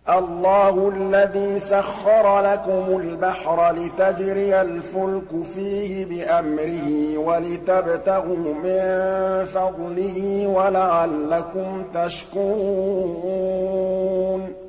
اللَّهُ الَّذِي سَخَّرَ لَكُمُ الْبَحْرَ لِتَجْرِيَ الْفُلْكُ فِيهِ بِأَمْرِهِ وَلِتَبْتَغُوا مِن فَضْلِهِ وَلَعَلَّكُمْ تَشْكُرُونَ